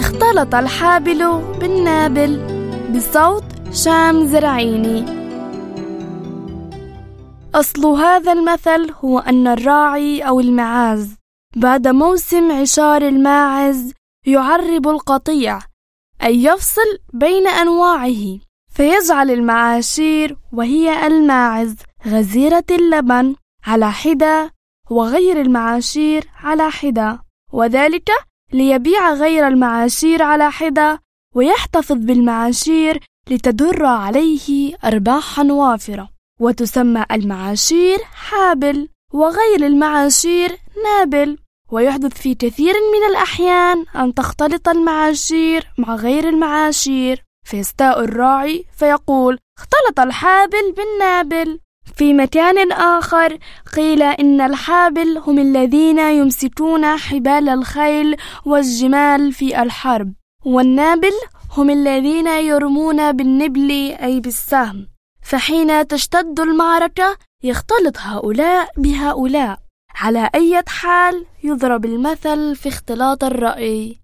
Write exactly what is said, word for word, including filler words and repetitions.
اختلط الحابل بالنابل بصوت شام زرعيني. أصل هذا المثل هو أن الراعي أو المعاز بعد موسم عشار الماعز يعرب القطيع، أي يفصل بين أنواعه، فيجعل المعاشير وهي الماعز غزيرة اللبن على حدة وغير المعاشير على حدة، وذلك ليبيع غير المعاشير على حدة ويحتفظ بالمعاشير لتدر عليه أرباحا وافرة. وتسمى المعاشير حابل وغير المعاشير نابل. ويحدث في كثير من الأحيان أن تختلط المعاشير مع غير المعاشير، فيستاء الراعي فيقول اختلط الحابل بالنابل. في مكان آخر قيل إن الحابل هم الذين يمسكون حبال الخيل والجمال في الحرب، والنابل هم الذين يرمون بالنبل أي بالسهم، فحين تشتد المعركة يختلط هؤلاء بهؤلاء. على أي حال يضرب المثل في اختلاط الرأي.